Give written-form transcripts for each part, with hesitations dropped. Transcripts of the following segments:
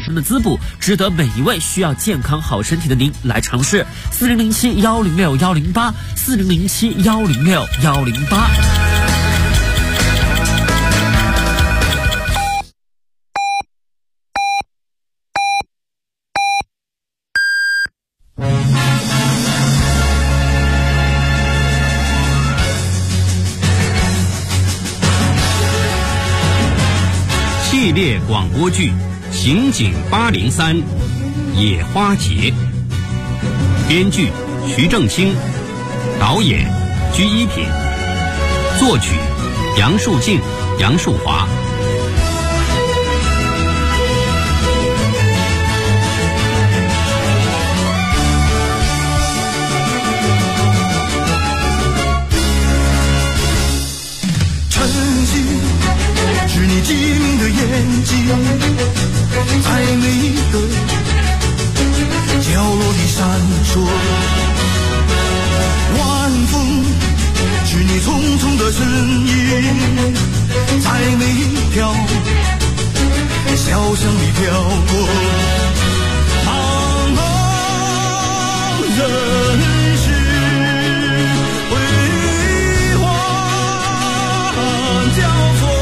善的滋补，值得每一位需要健康好身体的您来尝试。4007-106-108，4007-106-108。 系列广播剧《刑警803》野花节，编剧徐正清，导演居一品，作曲杨树静、杨树华。 机灵的眼睛，在每一个角落里闪烁。晚风是你匆匆的身影，在每一条小巷里飘过。茫茫人世辉煌交错。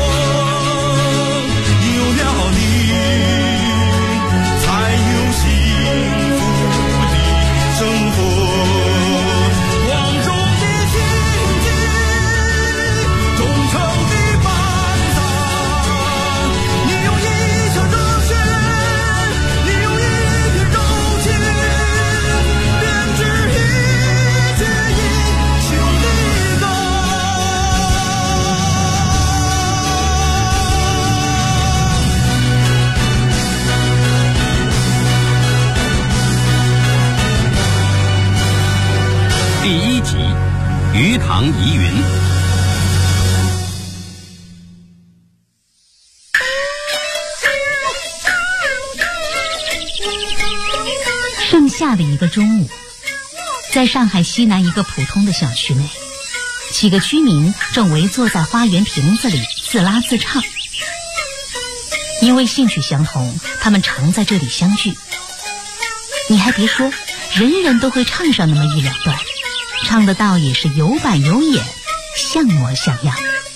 鱼塘疑云。 盛夏的一个中午，在上海西南一个普通的小区内，几个居民正围坐在花园亭子里自拉自唱。因为兴趣相同，他们常在这里相聚。你还别说，人人都会唱上那么一两段，唱得到也是有板有眼，像模像样。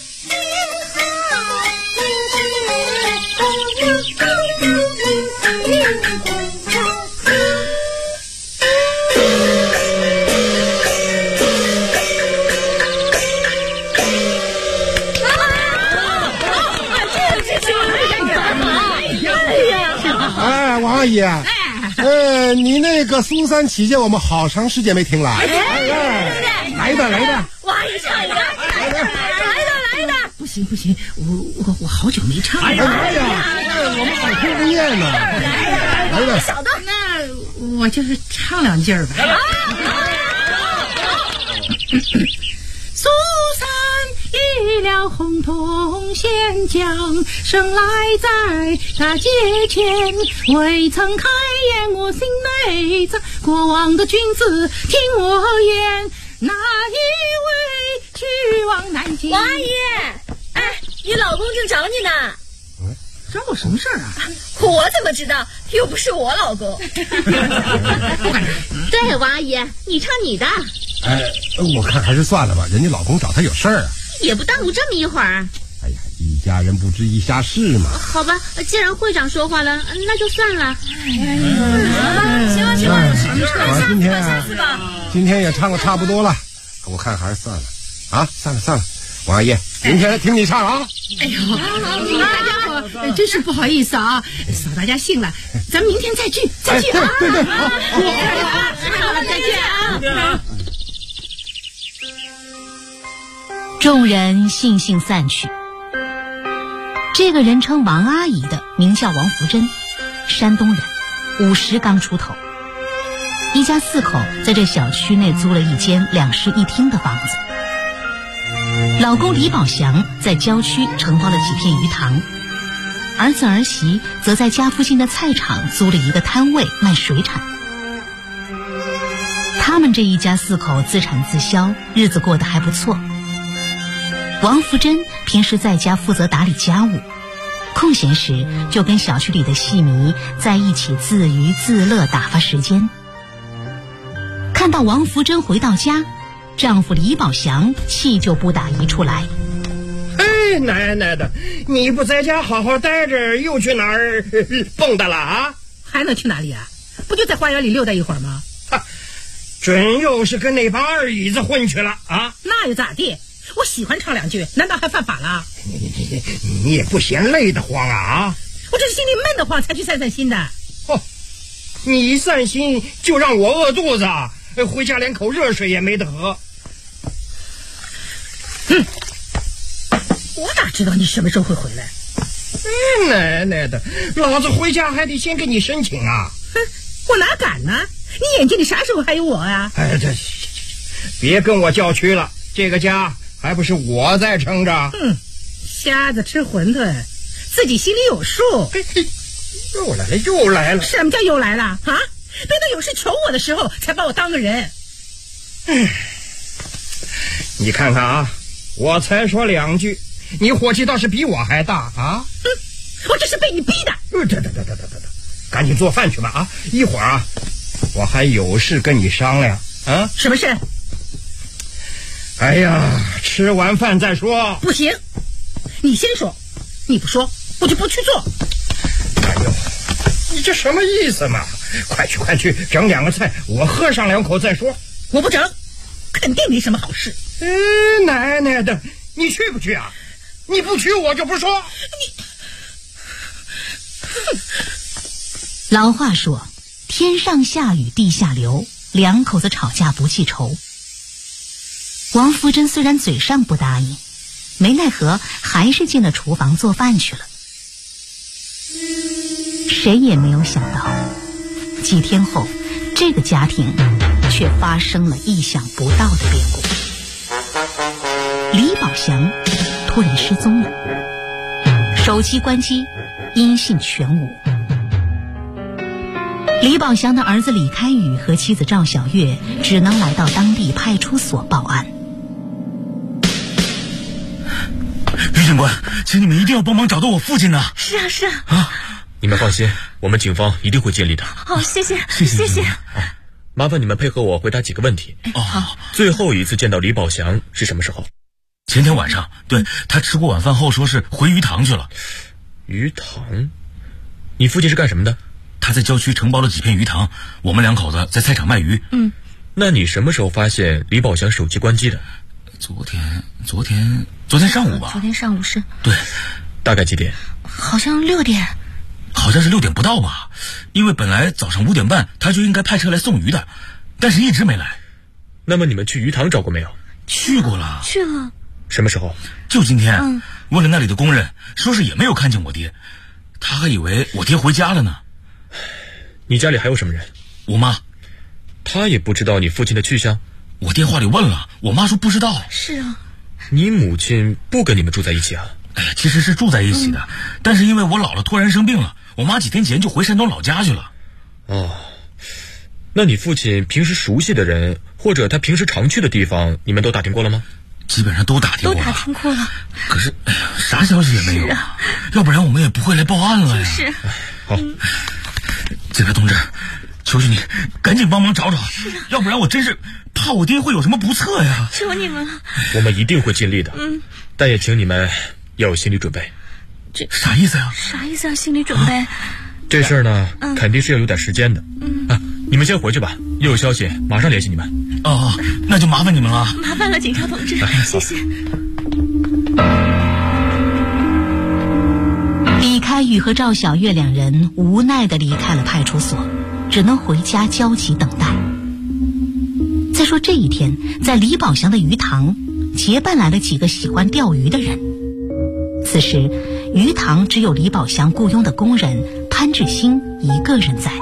哎，王阿姨，你那个苏三起见我们好长时间没听了。来一段， 王阿姨唱一个，来的。不行，我好久没唱了。 来呀，我们好听不厌呢。来的， 小的，那我就是唱两句吧。苏三一了红铜线将，生来在大街前，未曾开言我心内藏，过往的君子听我言，哪一位去往南京？ 王阿姨，哎，你老公正找你呢。 找我什么事儿啊？ 我怎么知道？又不是我老公。 对，王阿姨，你唱你的。 我看还是算了吧，人家老公找她有事儿啊。 也不耽误这么一会儿。 哎呀，一家人不知一家事嘛。 好吧，既然会长说话了，那就算了。 行了， 今天也唱的差不多了，我看还是算了啊，算了，王阿姨，明天听你唱啊。 哎呦，大家伙真是不好意思啊，扫大家兴了，咱明天再聚啊。 对， 好了，再见啊。 众人悻悻散去。这个人称王阿姨的名叫王福珍，山东人，50刚出头。一家4口在这小区内租了一间2室1厅的房子。老公李宝祥在郊区承包了几片鱼塘，儿子儿媳则在家附近的菜场租了一个摊位卖水产。他们这一家4口自产自销，日子过得还不错。王福珍平时在家负责打理家务， 空闲时就跟小区里的戏迷在一起自娱自乐打发时间。看到王福珍回到家，丈夫李宝祥气就不打一处来。 嘿，奶奶的，你不在家好好待着，又去哪儿蹦跶了啊？ 还能去哪里啊？不就在花园里溜达一会儿吗？ 准又是跟那帮二椅子混去了啊？ 那又咋地？我喜欢唱两句，难道还犯法了？ 你也不嫌累得慌啊？ 我这是心里闷得慌才去散散心的。 哦，你一散心就让我饿肚子，回家连口热水也没得喝。 我哪知道你什么时候会回来？ 奶奶的，老子回家还得先给你申请啊！ 我哪敢呢？你眼睛里啥时候还有我啊？ 别跟我叫屈了，这个家还不是我在撑着。 瞎子吃馄饨，自己心里有数。 又来了！ 什么叫又来了啊？等到有事求我的时候才把我当个人。 你看看啊，我才说两句，你火气倒是比我还大啊！ 我这是被你逼的。 得，赶紧做饭去吧啊！一会儿啊，我还有事跟你商量啊。 什么事？ 哎呀，吃完饭再说。 不行，你先说，你不说我就不去做。 哎呦，你这什么意思嘛？快去整两个菜，我喝上两口再说。 我不整，肯定没什么好事。 奶奶的，你去不去啊？你不去我就不说。 老话说，天上下雨地下流，两口子吵架不记仇。王福珍虽然嘴上不答应，没奈何还是进了厨房做饭去了。谁也没有想到，几天后这个家庭却发生了意想不到的变故。李宝祥突然失踪了，手机关机，音信全无。李宝祥的儿子李开宇和妻子赵小月只能来到当地派出所报案。 于警官，请你们一定要帮忙找到我父亲呐！ 是啊。 你们放心，我们警方一定会尽力的。 好，谢谢。 麻烦你们配合我回答几个问题。 好。 最后一次见到李宝祥是什么时候？前天晚上。对，他吃过晚饭后说是回鱼塘去了。鱼塘？你父亲是干什么的？他在郊区承包了几片鱼塘，我们两口子在菜场卖鱼。那你什么时候发现李宝祥手机关机的？昨天上午吧。 昨天上午是。 对。大概几点？ 好像6点。 好像是6点不到吧，因为本来早上5点半他就应该派车来送鱼的，但是一直没来。那么你们去鱼塘找过没有？去过了。 去了。 什么时候？就今天。问了那里的工人，说是也没有看见我爹，他还以为我爹回家了呢。你家里还有什么人？我妈。她也不知道你父亲的去向？我电话里问了，我妈说不知道。 是啊。 你母亲不跟你们住在一起啊？其实是住在一起的，但是因为我姥姥突然生病了，我妈几天前就回山东老家去了。那你父亲平时熟悉的人或者他平时常去的地方，你们都打听过了吗？基本上都打听过了。可是啥消息也没有啊，要不然我们也不会来报案了呀。是。好，警察同志，求求你赶紧帮忙找找，要不然我真是怕我爹会有什么不测呀。 求你们了。 我们一定会尽力的。但也请你们要有心理准备。这啥意思呀？ 心理准备？ 这事儿呢，肯定是要有点时间的。你们先回去吧，一有消息马上联系你们。那就麻烦你们了。 麻烦了，警察同志，谢谢。 李开宇和赵小月两人无奈地离开了派出所，只能回家焦急等待。再说这一天，在李宝祥的鱼塘结伴来了几个喜欢钓鱼的人。此时鱼塘只有李宝祥雇佣的工人潘志兴一个人在。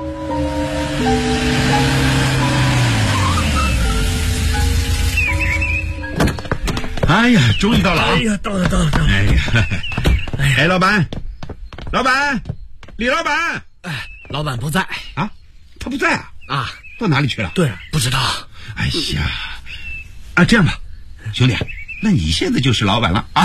哎呀，终于到了啊！ 到了！ 老板，李老板， 老板不在啊？他不在啊？到哪里去了？ 对，不知道。 哎呀，这样吧，兄弟，那你现在就是老板了啊！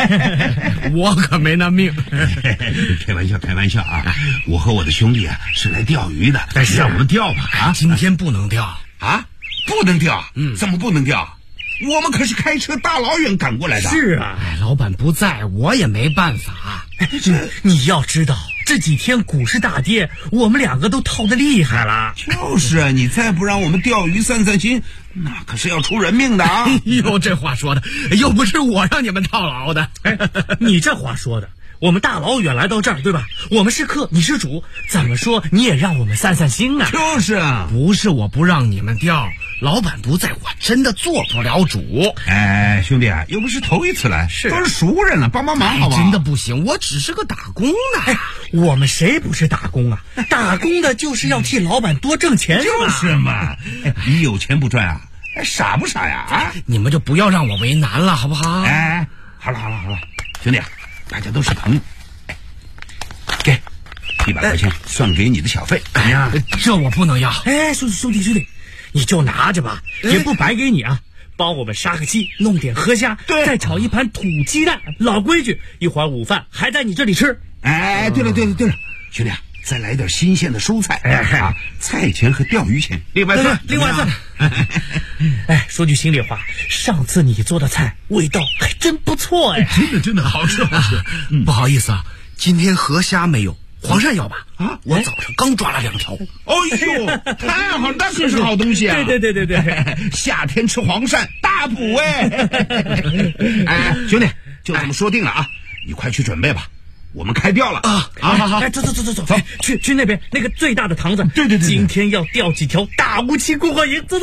我可没那命。 开玩笑啊！我和我的兄弟啊是来钓鱼的，但是让我们钓吧啊！ 今天不能钓啊，不能钓？怎么不能钓？我们可是开车大老远赶过来的。 是啊，老板不在，我也没办法。 你要知道，这几天股市大跌，我们两个都套得厉害了。 就是啊，你再不让我们钓鱼散散心，那可是要出人命的啊！ 哎呦，这话说的，又不是我让你们套牢的。 你这话说的，我们大老远来到这儿，对吧？我们是客，你是主，怎么说你也让我们散散心啊？ 就是啊， 不是我不让你们钓，老板不在，我真的做不了主。 哎，兄弟啊，又不是头一次来，都是熟人了，帮忙好不好？ 真的不行，我只是个打工的。 我们谁不是打工啊？打工的就是要替老板多挣钱， 就是嘛。你有钱不赚啊？傻不傻呀？啊， 你们就不要让我为难了，好不好？ 哎，好了，兄弟，大家都是朋友，给100块钱算给你的小费，怎么样？ 这我不能要。 哎，兄弟，你就拿着吧，也不白给你啊。帮我们杀个鸡，弄点河虾，再炒一盘土鸡蛋，老规矩。一会儿午饭还在你这里吃。 哎，对了，兄弟啊，再来点新鲜的蔬菜啊，菜钱和钓鱼钱另外算。 哎，说句心里话，上次你做的菜味道还真不错哎， 真的好吃。 不好意思啊，今天河虾没有。黄鳝要吧？啊，我早上刚抓了2条。 哎呦，太好，那可是好东西啊！ 对， 夏天吃黄鳝大补哎！哎，兄弟，就这么说定了啊！你快去准备吧，我们开钓了啊！ 好，走，去那边那个最大的塘子。 对， 今天要钓几条大乌鳍过瘾。走。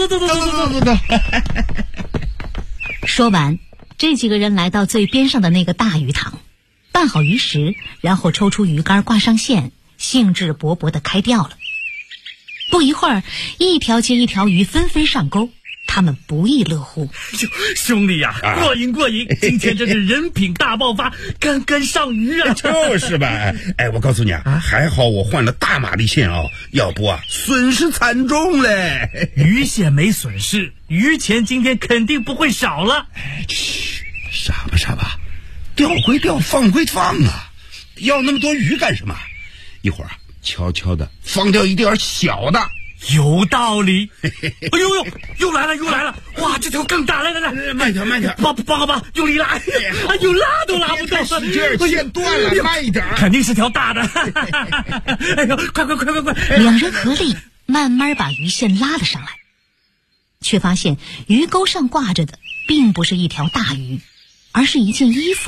说完，这几个人来到最边上的那个大鱼塘。拌好鱼食，然后抽出鱼竿，挂上线，兴致勃勃地开钓了。不一会儿，一条接一条鱼纷纷上钩，他们不亦乐乎。 兄弟呀，过瘾！今天真是人品大爆发，杆上鱼啊！ 就是吧？哎，我告诉你啊，还好我换了大马力线哦，要不啊，损失惨重嘞。 鱼线没损失，鱼钱今天肯定不会少了。 傻吧？钓归钓，放归放啊！要那么多鱼干什么？一会儿悄悄的放掉一点小的， 有道理。哎呦，又来了！哇，这条更大！来， 慢点， 帮，用力拉！哎呦，拉都拉不动， 使劲，线断了，慢一点。 肯定是条大的。哎呦，快！ 两人合力，慢慢把鱼线拉了上来，却发现鱼钩上挂着的并不是一条大鱼，而是一件衣服。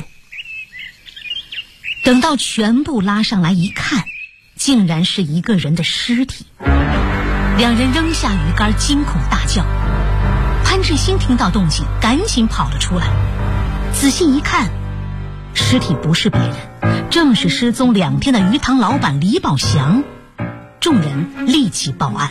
等到全部拉上来一看，竟然是一个人的尸体。两人扔下鱼竿，惊恐大叫。潘志新听到动静，赶紧跑了出来。仔细一看，尸体不是别人，正是失踪2天的鱼塘老板李宝祥。众人立即报案。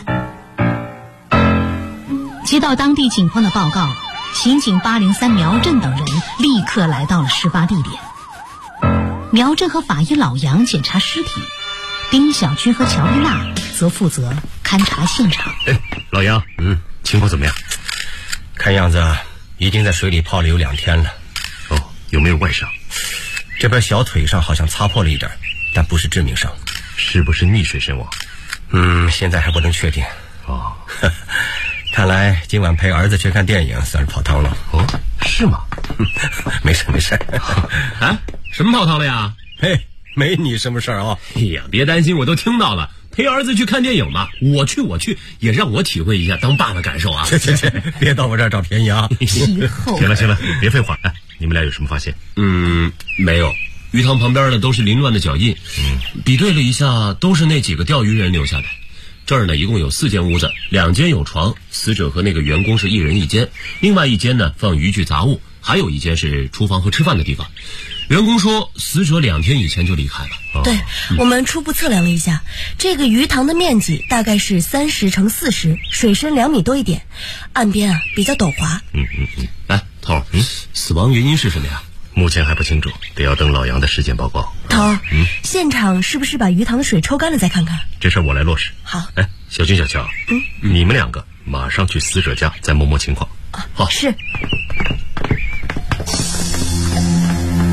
接到当地警方的报告，刑警803苗振等人立刻来到了事发地点。苗振和法医老杨检查尸体，丁小军和乔丽娜则负责勘察现场。 老杨，情况怎么样？看样子已经在水里泡了有2天了。哦，有没有外伤？这边小腿上好像擦破了一点，但不是致命伤。是不是溺水身亡？现在还不能确定。哦，看来今晚陪儿子去看电影算是泡汤了。哦，是吗？没事。 啊？什么泡汤了呀？ 嘿，没你什么事儿啊！ 哎呀，别担心，我都听到了。陪儿子去看电影嘛，我去，也让我体会一下当爸的感受啊！ 切，别到我这儿找便宜啊！ 行了，别废话。你们俩有什么发现？没有。鱼塘旁边呢都是凌乱的脚印，比对了一下，都是那几个钓鱼人留下的。这儿呢一共有4间屋子，2间有床，死者和那个员工是1人1间，另外1间呢放渔具杂物，还有1间是厨房和吃饭的地方。员工说死者2天以前就离开了。 对，我们初步测量了一下，这个鱼塘的面积大概是30乘40，水深2米多一点，岸边啊比较陡滑。 来，头儿，死亡原因是什么呀？ 目前还不清楚，得要等老杨的尸检报告。 头儿，现场是不是把鱼塘的水抽干了再看看？ 这事我来落实。 好。 哎，小军、小乔，你们2个马上去死者家再摸情况。 好。是。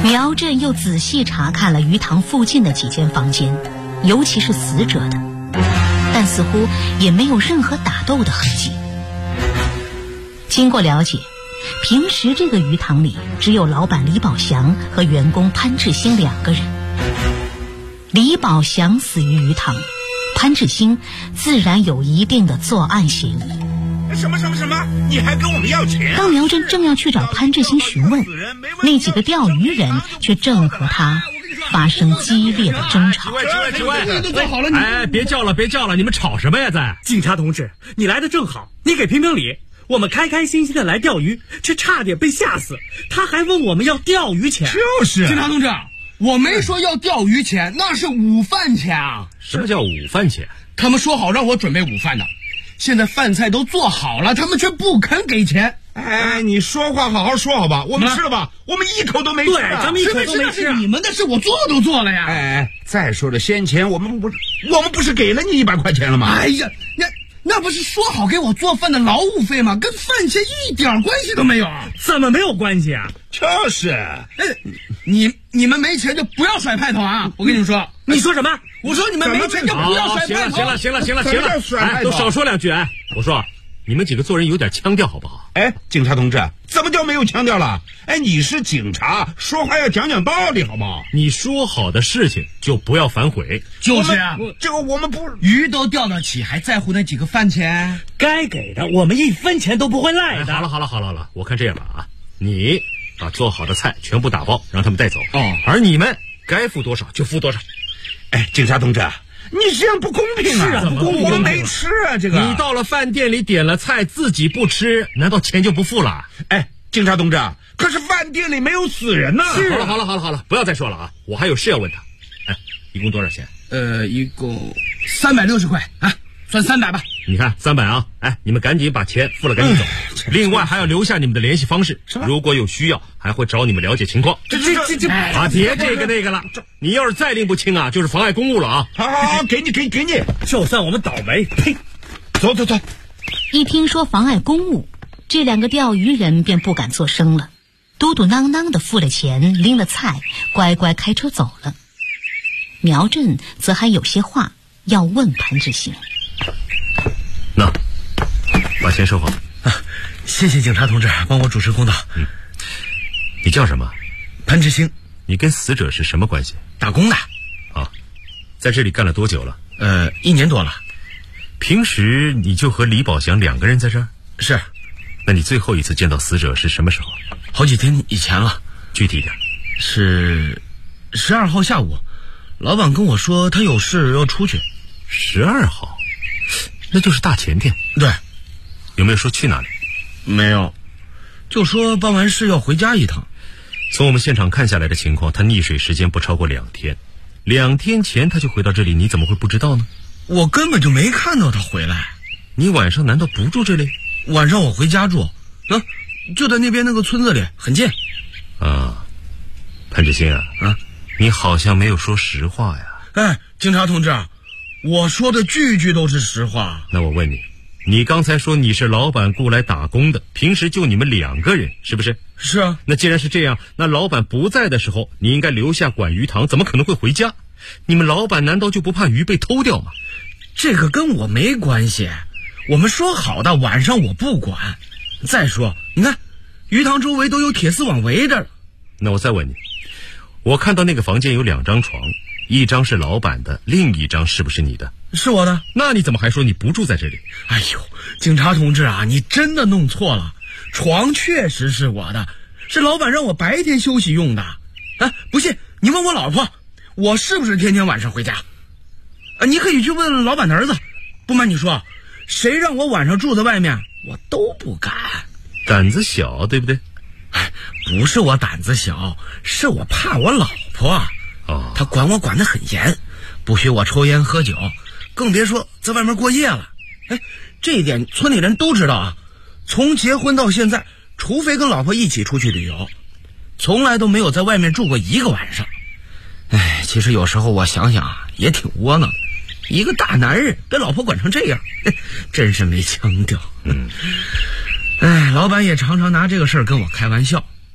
苗振又仔细查看了鱼塘附近的几间房间，尤其是死者的，但似乎也没有任何打斗的痕迹。经过了解，平时这个鱼塘里只有老板李宝祥和员工潘志兴2个人。李宝祥死于鱼塘，潘志兴自然有一定的作案嫌疑。 什么？你还跟我们要钱？ 当苗振正要去找潘志兴询问，那几个钓鱼人却正和他发生激烈的争吵。 几位，都坐好了！哎，别叫了，你们吵什么呀？在警察同志，你来的正好，你给评评理。我们开开心心的来钓鱼，却差点被吓死。他还问我们要钓鱼钱。 就是，警察同志，我没说要钓鱼钱，那是午饭钱啊。 什么叫午饭钱？ 他们说好让我准备午饭的，现在饭菜都做好了，他们却不肯给钱。 哎，你说话好好说好吧？我们吃了吧？我们一口都没吃。 对，咱们一口都没吃。 你们的事我做都做了呀。 哎，再说了，先前我们不是给了你100块钱了吗？ 哎呀，那不是说好给我做饭的劳务费吗？跟饭钱一点关系都没有。 怎么没有关系啊？ 就是， 你们没钱就不要甩派头啊！我跟你们说， 你说什么？ 我说你们没钱就不要甩派头。 行了，哎，都少说2句。哎，我说你们几个做人有点腔调好不好？ 哎，警察同志，怎么叫没有腔调了？哎，你是警察，说话要讲道理好不好？ 你说好的事情就不要反悔。 就是啊， 这个我们不鱼都钓得起，还在乎那几个饭钱？ 该给的我们1分钱都不会赖的。 好了，我看这样吧啊，你把做好的菜全部打包，让他们带走。而你们该付多少就付多少。 哎，警察同志，你这样不公平啊！ 是啊，不公平！ 我们没吃啊，这个。 你到了饭店里点了菜，自己不吃，难道钱就不付了？ 哎，警察同志，可是饭店里没有死人呐。 是。好了，不要再说了啊！我还有事要问他。哎，一共多少钱？ 一共360块啊，算300吧。 你看300啊！哎，你们赶紧把钱付了，赶紧走。另外还要留下你们的联系方式，如果有需要，还会找你们了解情况。 这啊，别这个那个了。你要是再拎不清啊，就是妨碍公务了啊！ 好，给你， 就算我们倒霉。呸！ 走。 一听说妨碍公务，这2个钓鱼人便不敢作声了，嘟嘟囔囔的付了钱，拎了菜，乖乖开车走了。苗振则还有些话要问潘志兴。 那，把钱收好。 谢谢警察同志帮我主持公道。 你叫什么？ 潘志兴。 你跟死者是什么关系？ 打工的。 啊，在这里干了多久了 ？1年多了。 平时你就和李宝祥2个人在这儿？ 是。 那你最后一次见到死者是什么时候？ 好几天以前了。 具体点。 是12号下午，老板跟我说他有事要出去。 12号，那就是大前天。 对。 有没有说去哪里？ 没有，就说办完事要回家一趟。 从我们现场看下来的情况，他溺水时间不超过2天，2天前他就回到这里，你怎么会不知道呢？ 我根本就没看到他回来。 你晚上难道不住这里？ 晚上我回家住，就在那边那个村子里，很近。 啊，潘志兴啊，你好像没有说实话呀。 哎，警察同志，我说的句句都是实话。 那我问你，你刚才说你是老板雇来打工的，平时就你们2个人，是不是？ 是啊。 那既然是这样，那老板不在的时候，你应该留下管鱼塘，怎么可能会回家？你们老板难道就不怕鱼被偷掉吗？ 这个跟我没关系，我们说好的晚上我不管。再说，你看，鱼塘周围都有铁丝网围着。 那我再问你，我看到那个房间有2张床，一张是老板的，另一张是不是你的？ 是我的。 那你怎么还说你不住在这里？ 哎呦，警察同志啊，你真的弄错了，床确实是我的，是老板让我白天休息用的。不信你问我老婆，我是不是天天晚上回家？你可以去问老板的儿子。不瞒你说，谁让我晚上住在外面，我都不敢。 胆子小，对不对？ 不是我胆子小，是我怕我老婆。她管我管得很严，不许我抽烟喝酒，更别说在外面过夜了。这一点村里人都知道啊。从结婚到现在，除非跟老婆一起出去旅游，从来都没有在外面住过1个晚上。其实有时候我想想啊，也挺窝囊的。一个大男人被老婆管成这样，真是没腔调。老板也常常拿这个事儿跟我开玩笑。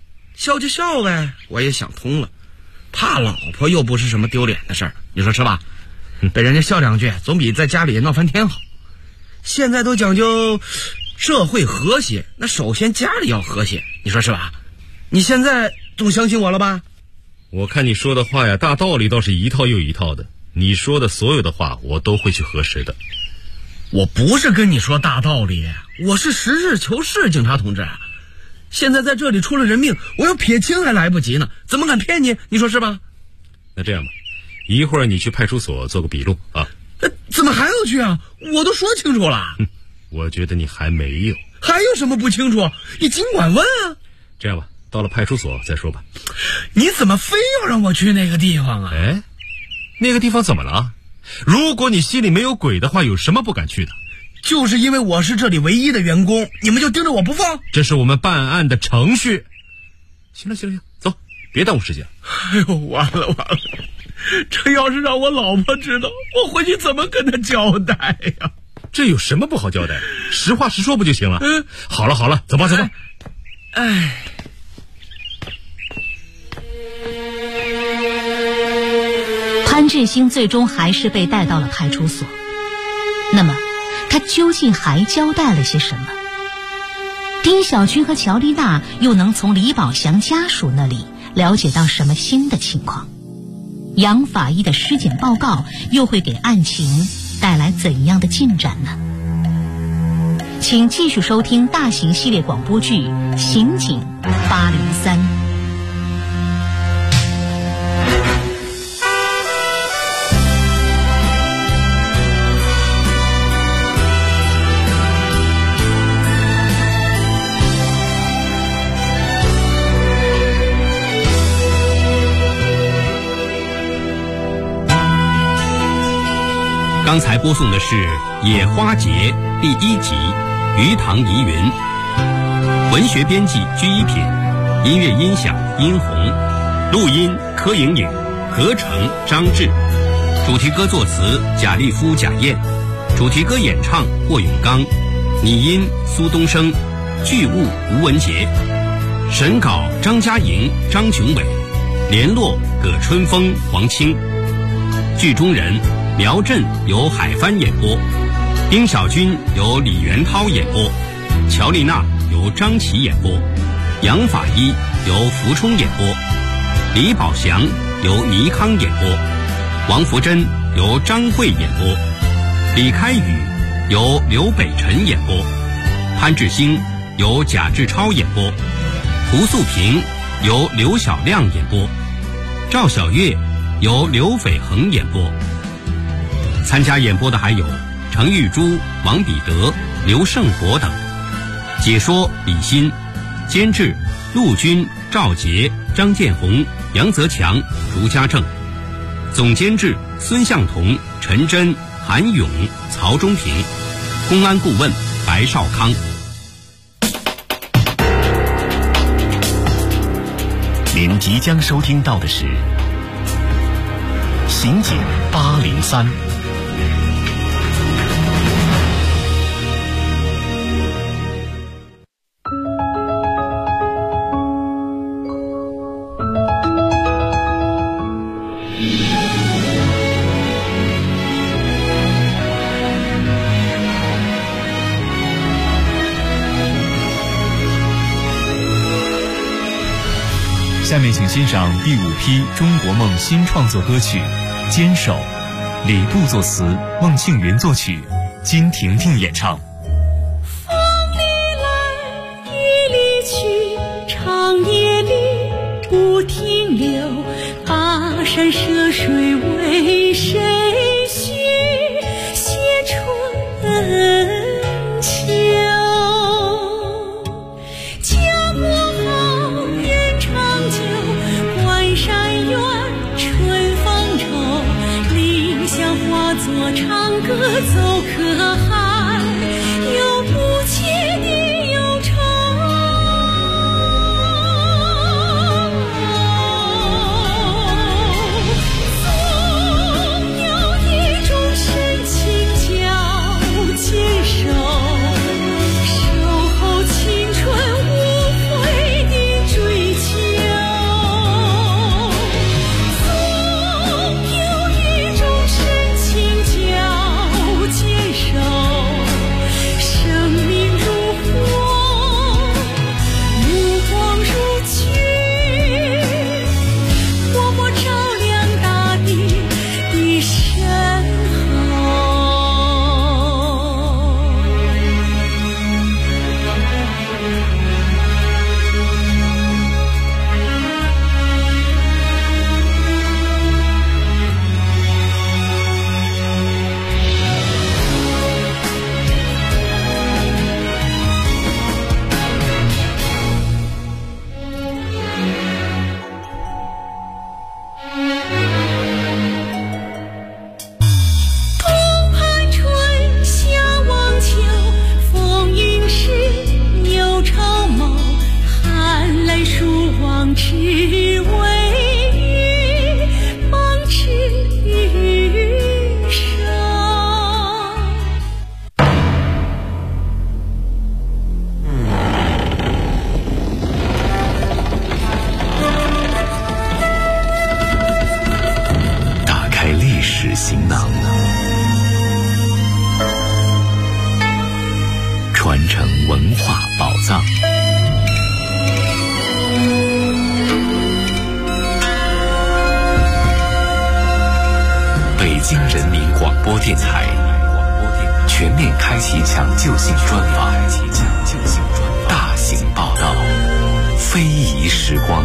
笑就笑呗。我也想通了，怕老婆又不是什么丢脸的事儿，你说是吧？被人家笑两句，总比在家里闹翻天好。现在都讲究社会和谐，那首先家里要和谐，你说是吧？你现在总相信我了吧？ 我看你说的话呀，大道理倒是一套又一套的。你说的所有的话，我都会去核实的。 我不是跟你说大道理，我是实事求是，警察同志。现在在这里出了人命，我要撇清还来不及呢，怎么敢骗你？你说是吧？ 那这样吧，一会儿你去派出所做个笔录啊。 怎么还要去啊？我都说清楚了。 我觉得你还没有。 还有什么不清楚？你尽管问啊。 这样吧，到了派出所再说吧。 你怎么非要让我去那个地方啊？ 哎，那个地方怎么了？如果你心里没有鬼的话，有什么不敢去的？ 就是因为我是这里唯一的员工，你们就盯着我不放？ 这是我们办案的程序。行了，走，别耽误时间。 哎呦，完了，这要是让我老婆知道，我回去怎么跟她交代呀？ 这有什么不好交代？实话实说不就行了？好了，走吧。 哎， 潘志兴最终还是被带到了派出所。那么，他究竟还交代了些什么？丁小军和乔丽娜又能从李宝祥家属那里了解到什么新的情况？杨法医的尸检报告又会给案情带来怎样的进展呢？请继续收听大型系列广播剧《刑警803》。 刚才播送的是《野花节》第1集《鱼塘疑云》，文学编辑居一品，音乐音响殷红，录音柯莹莹，合成张志，主题歌作词贾立夫、贾燕，主题歌演唱霍永刚，拟音苏东升，剧务吴文杰，审稿张嘉莹、张琼伟，联络葛春风、黄清，剧中人苗振由海帆演播，丁小军由李元涛演播，乔丽娜由张琪演播，杨法医由福冲演播，李宝祥由倪康演播，王福珍由张慧演播，李开宇由刘北辰演播，潘志兴由贾志超演播，胡素平由刘小亮演播，赵小月由刘斐恒演播。参加演播的还有程玉珠、王彼得、刘胜国等。解说李欣，监制陆军、赵杰、张建红、杨泽强、卢家正，总监制孙向同、陈真、韩勇、曹忠平，公安顾问白少康。 您即将收听到的是《刑警803》。下面请欣赏第5批中国梦新创作歌曲《坚守》，李杜作词，孟庆云作曲，金婷婷演唱。 风里来，雨里去，长夜里不停留，跋山涉水为谁许写春秋？做唱歌奏可汗，有不切的忧愁。总有一种深情叫坚守，守候青春无悔的追求。 播电台全面开启抢救性专访，大型报道，非遗时光。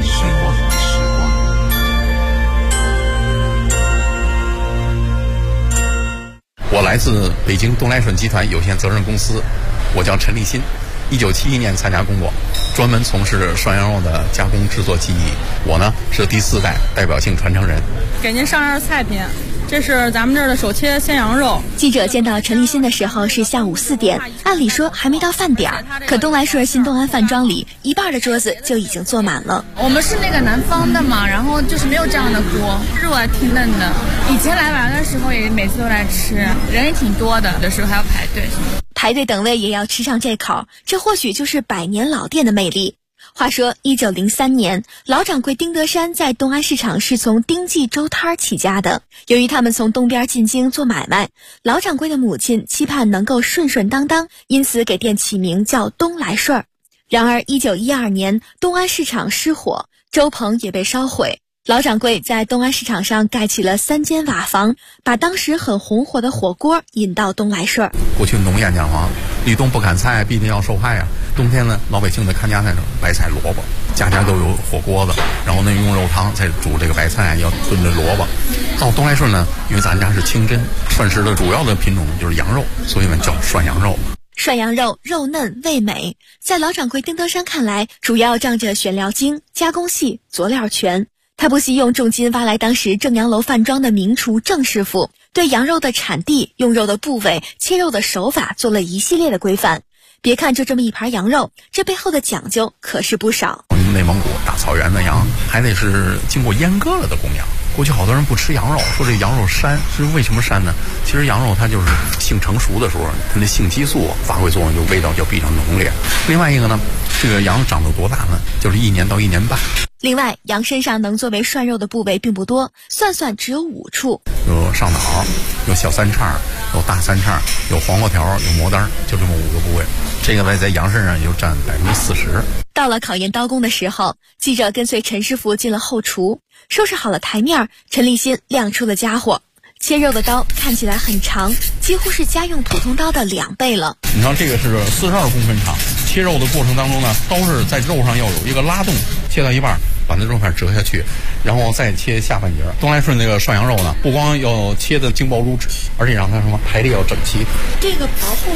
我来自北京东来顺集团有限责任公司，我叫陈立新，1971年参加工作，专门从事涮羊肉的加工制作技艺。我呢是第4代代表性传承人。 给您上样菜品，这是咱们这儿的手切鲜羊肉。 记者见到陈立新的时候是下午4点，按理说还没到饭点儿，可东来顺新东安饭庄里一半的桌子就已经坐满了。 我们是那个南方的嘛，然后就是没有这样的锅，肉还挺嫩的。以前来玩的时候也每次都来吃，人也挺多的，有的时候还要排队。 排队等位也要吃上这口，这或许就是百年老店的魅力。话说1903年，老掌柜丁德山在东安市场是从丁记粥摊起家的。由于他们从东边进京做买卖，老掌柜的母亲期盼能够顺顺当当，因此给店起名叫东来顺。然而1912年，东安市场失火，粥棚也被烧毁。老掌柜在东安市场上盖起了3间瓦房，把当时很红火的火锅引到东来顺。 过去农谚讲话，立冬不砍菜，必定要受害啊。冬天呢，老百姓的看家菜上白菜萝卜，家家都有火锅子，然后呢用肉汤再煮这个白菜，要炖着萝卜。到东来顺呢，因为咱家是清真，涮食的主要的品种就是羊肉，所以呢叫涮羊肉。 涮羊肉肉嫩味美，在老掌柜丁德山看来，主要仗着选料精、加工细、佐料全。他不惜用重金挖来当时正阳楼饭庄的名厨郑师傅，对羊肉的产地、用肉的部位、切肉的手法做了一系列的规范。别看就这么一盘羊肉，这背后的讲究可是不少。 内蒙古大草原的羊还得是经过阉割了的公羊。过去好多人不吃羊肉，说这羊肉膻，是为什么膻呢？其实羊肉它就是性成熟的时候，它的性激素发挥作用，就味道就比较浓烈。另外一个呢，这个羊长到多大呢？就是1年到1年半。 另外，羊身上能作为涮肉的部位并不多，算算只有5处。 有上脑，有小三叉，有大三叉，有黄瓜条，有魔丹，就这么5个部位。这个呢，在羊身上也就占40%。 到了考验刀工的时候，记者跟随陈师傅进了后厨，收拾好了台面，陈立新亮出了家伙。切肉的刀看起来很长，几乎是家用普通刀的2倍了。 你看这个是42公分长，切肉的过程当中呢，刀是在肉上要有一个拉动，切到一半把那肉片折下去，然后再切下半截。东来顺这个涮羊肉呢，不光要切的精薄如纸，而且让它什么排列要整齐。 这个薄厚